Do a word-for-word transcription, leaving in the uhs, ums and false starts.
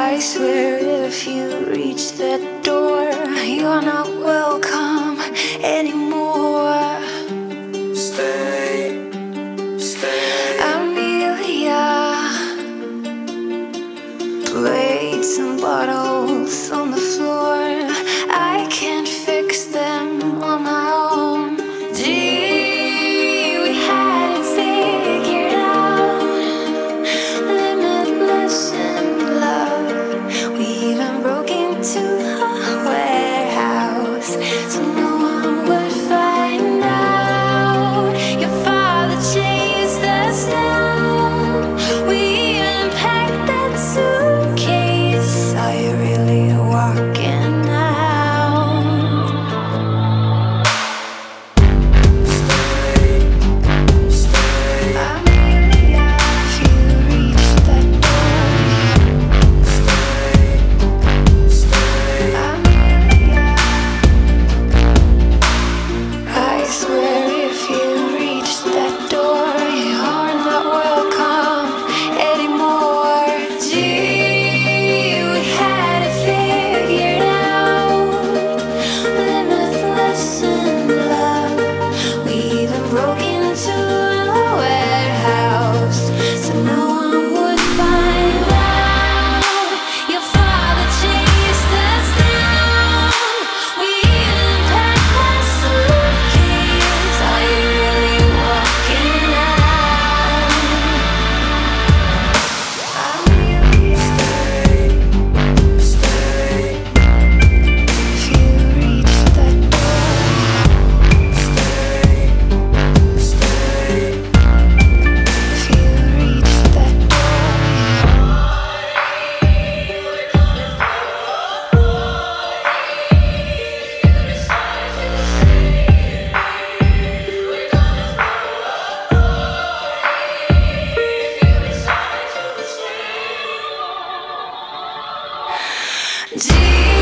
I swear if you reach that door, you're not welcome anymore. Stay, stay. Amelia, plates and bottles on the floor, I can't fix them on my own. Gee, we had it figured out, limitless in love. We even broke into a warehouse so no one would find out. Your father chased us down. We even packed that suitcase. Are you really walking out? Amelia, if you reach that door. Amelia, I swear if you reach that door, you're not welcome anymore. Gee, we had it figured out, limitless in love. We even broke into a warehouse so no one would find out. Your father chased us down. We even packed that suitcase. Are you really walking out? Amelia, if you reach that door. If you reach that door. Gee,